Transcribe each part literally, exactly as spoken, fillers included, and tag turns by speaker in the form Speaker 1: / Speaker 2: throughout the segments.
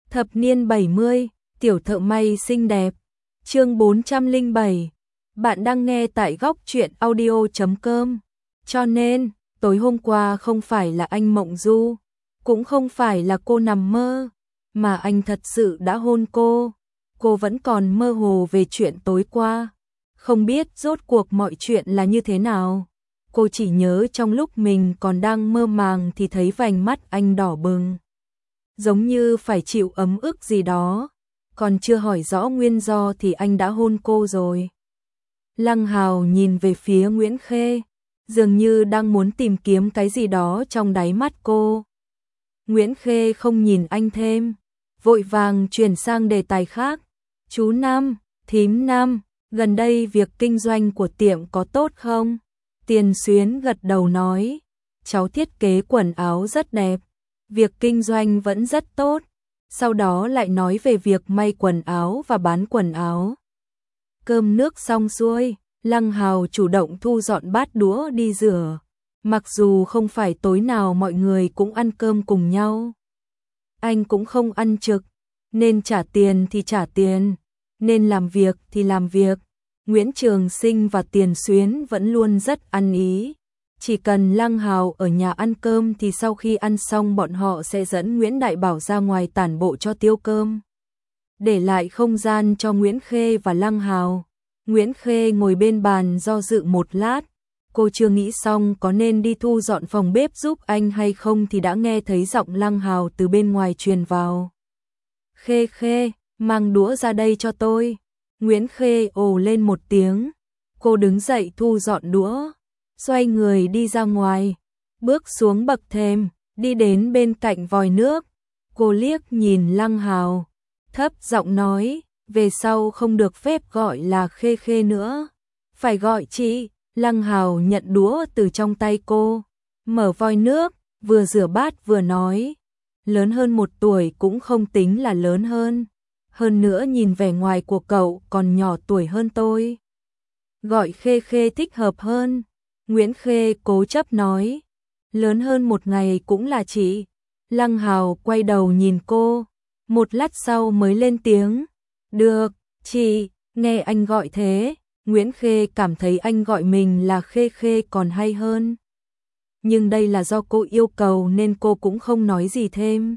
Speaker 1: Thập niên bảy mươi, tiểu thợ may xinh đẹp. Chương bốn trăm lẻ bảy. Bạn đang nghe tại góc truyện audio chấm com. Cho nên, tối hôm qua không phải là anh mộng du, cũng không phải là cô nằm mơ, mà anh thật sự đã hôn cô. Cô vẫn còn mơ hồ về chuyện tối qua, không biết rốt cuộc mọi chuyện là như thế nào. Cô chỉ nhớ trong lúc mình còn đang mơ màng thì thấy vành mắt anh đỏ bừng, giống như phải chịu ấm ức gì đó, còn chưa hỏi rõ nguyên do thì anh đã hôn cô rồi. Lăng Hào nhìn về phía Nguyễn Khê, dường như đang muốn tìm kiếm cái gì đó trong đáy mắt cô. Nguyễn Khê không nhìn anh thêm, vội vàng chuyển sang đề tài khác. Chú Năm, thím Năm, gần đây việc kinh doanh của tiệm có tốt không? Tiền Xuyến gật đầu nói, cháu thiết kế quần áo rất đẹp, việc kinh doanh vẫn rất tốt. Sau đó lại nói về việc may quần áo và bán quần áo. Cơm nước xong xuôi, Lăng Hào chủ động thu dọn bát đũa đi rửa. Mặc dù không phải tối nào mọi người cũng ăn cơm cùng nhau, anh cũng không ăn trực, nên trả tiền thì trả tiền, nên làm việc thì làm việc. Nguyễn Trường Sinh và Tiền Xuyến vẫn luôn rất ăn ý. Chỉ cần Lăng Hào ở nhà ăn cơm thì sau khi ăn xong bọn họ sẽ dẫn Nguyễn Đại Bảo ra ngoài tản bộ cho tiêu cơm, để lại không gian cho Nguyễn Khê và Lăng Hào. Nguyễn Khê ngồi bên bàn do dự một lát, cô chưa nghĩ xong có nên đi thu dọn phòng bếp giúp anh hay không thì đã nghe thấy giọng Lăng Hào từ bên ngoài truyền vào. Khê Khê, mang đũa ra đây cho tôi. Nguyễn Khê ồ lên một tiếng, cô đứng dậy thu dọn đũa, xoay người đi ra ngoài, bước xuống bậc thềm, đi đến bên cạnh vòi nước. Cô liếc nhìn Lăng Hào, thấp giọng nói, về sau không được phép gọi là Khê Khê nữa, phải gọi chị. Lăng Hào nhận đũa từ trong tay cô, mở vòi nước, vừa rửa bát vừa nói, lớn hơn một tuổi cũng không tính là lớn hơn. Hơn nữa nhìn vẻ ngoài của cậu còn nhỏ tuổi hơn tôi, gọi Khê Khê thích hợp hơn. Nguyễn Khê cố chấp nói, lớn hơn một ngày cũng là chị. Lăng Hào quay đầu nhìn cô, một lát sau mới lên tiếng, được, chị. Nghe anh gọi thế, Nguyễn Khê cảm thấy anh gọi mình là Khê Khê còn hay hơn. Nhưng đây là do cô yêu cầu nên cô cũng không nói gì thêm.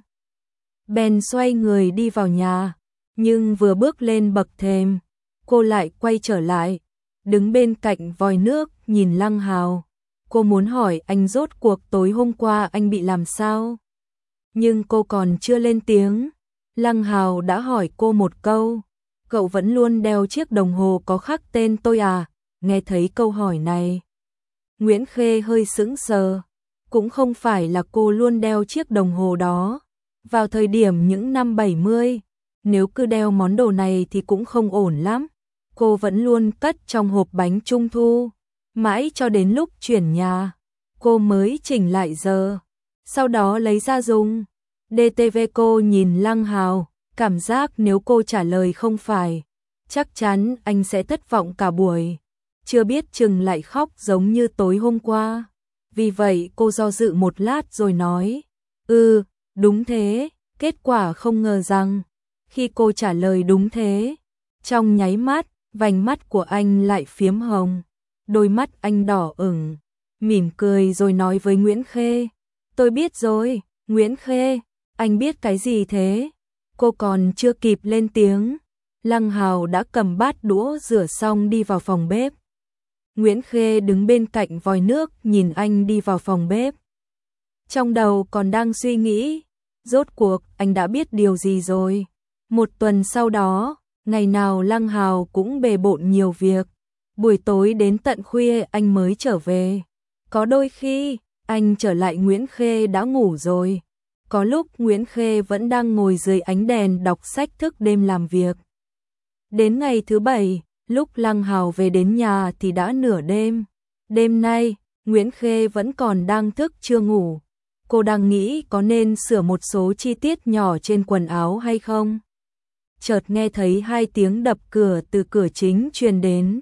Speaker 1: Bèn xoay người đi vào nhà, nhưng vừa bước lên bậc thềm, cô lại quay trở lại, đứng bên cạnh vòi nước nhìn Lăng Hào. Cô muốn hỏi anh rốt cuộc tối hôm qua anh bị làm sao, nhưng cô còn chưa lên tiếng, Lăng Hào đã hỏi cô một câu, cậu vẫn luôn đeo chiếc đồng hồ có khắc tên tôi à? Nghe thấy câu hỏi này, Nguyễn Khê hơi sững sờ, cũng không phải là cô luôn đeo chiếc đồng hồ đó. Vào thời điểm những năm bảy mươi, nếu cứ đeo món đồ này thì cũng không ổn lắm. Cô vẫn luôn cất trong hộp bánh trung thu, mãi cho đến lúc chuyển nhà, cô mới chỉnh lại giờ, sau đó lấy ra dùng. đê tê vê cô nhìn Lăng Hào, cảm giác nếu cô trả lời không phải, chắc chắn anh sẽ thất vọng cả buổi, chưa biết chừng lại khóc giống như tối hôm qua. Vì vậy cô do dự một lát rồi nói, ừ, đúng thế. Kết quả không ngờ rằng, khi cô trả lời đúng thế, trong nháy mắt, vành mắt của anh lại phiếm hồng, đôi mắt anh đỏ ửng, mỉm cười rồi nói với Nguyễn Khê, tôi biết rồi. Nguyễn Khê, anh biết cái gì thế? Cô còn chưa kịp lên tiếng, Lăng Hào đã cầm bát đũa rửa xong đi vào phòng bếp. Nguyễn Khê đứng bên cạnh vòi nước nhìn anh đi vào phòng bếp, trong đầu còn đang suy nghĩ, rốt cuộc anh đã biết điều gì rồi. Một tuần sau đó, ngày nào Lăng Hào cũng bề bộn nhiều việc, buổi tối đến tận khuya anh mới trở về. Có đôi khi, anh trở lại Nguyễn Khê đã ngủ rồi, có lúc Nguyễn Khê vẫn đang ngồi dưới ánh đèn đọc sách thức đêm làm việc. Đến ngày thứ bảy, lúc Lăng Hào về đến nhà thì đã nửa đêm. Đêm nay, Nguyễn Khê vẫn còn đang thức chưa ngủ. Cô đang nghĩ có nên sửa một số chi tiết nhỏ trên quần áo hay không. Chợt nghe thấy hai tiếng đập cửa từ cửa chính truyền đến.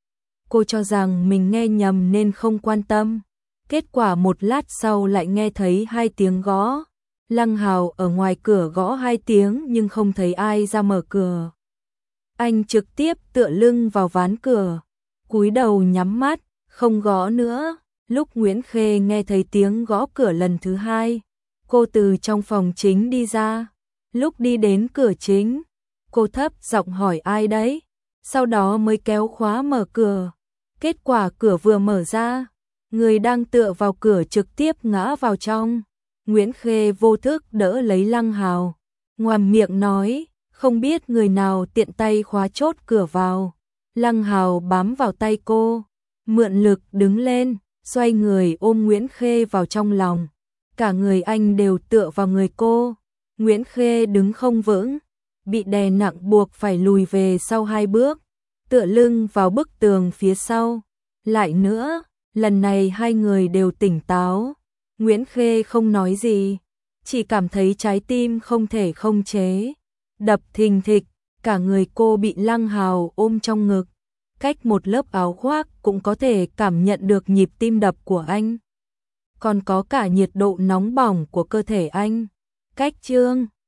Speaker 1: Cô cho rằng mình nghe nhầm nên không quan tâm. Kết quả một lát sau lại nghe thấy hai tiếng gõ. Lăng Hào ở ngoài cửa gõ hai tiếng nhưng không thấy ai ra mở cửa. Anh trực tiếp tựa lưng vào ván cửa, cúi đầu nhắm mắt, không gõ nữa. Lúc Nguyễn Khê nghe thấy tiếng gõ cửa lần thứ hai, cô từ trong phòng chính đi ra. Lúc đi đến cửa chính, cô thấp giọng hỏi ai đấy, sau đó mới kéo khóa mở cửa. Kết quả cửa vừa mở ra, người đang tựa vào cửa trực tiếp ngã vào trong. Nguyễn Khê vô thức đỡ lấy Lăng Hào, ngoàm miệng nói, không biết người nào tiện tay khóa chốt cửa vào. Lăng Hào bám vào tay cô, mượn lực đứng lên, xoay người ôm Nguyễn Khê vào trong lòng. Cả người anh đều tựa vào người cô. Nguyễn Khê đứng không vững, bị đè nặng buộc phải lùi về sau hai bước, tựa lưng vào bức tường phía sau. Lại nữa, lần này hai người đều tỉnh táo. Nguyễn Khê không nói gì, chỉ cảm thấy trái tim không thể không chế, đập thình thịch. Cả người cô bị Lăng Hào ôm trong ngực, cách một lớp áo khoác cũng có thể cảm nhận được nhịp tim đập của anh, còn có cả nhiệt độ nóng bỏng của cơ thể anh. Cách chương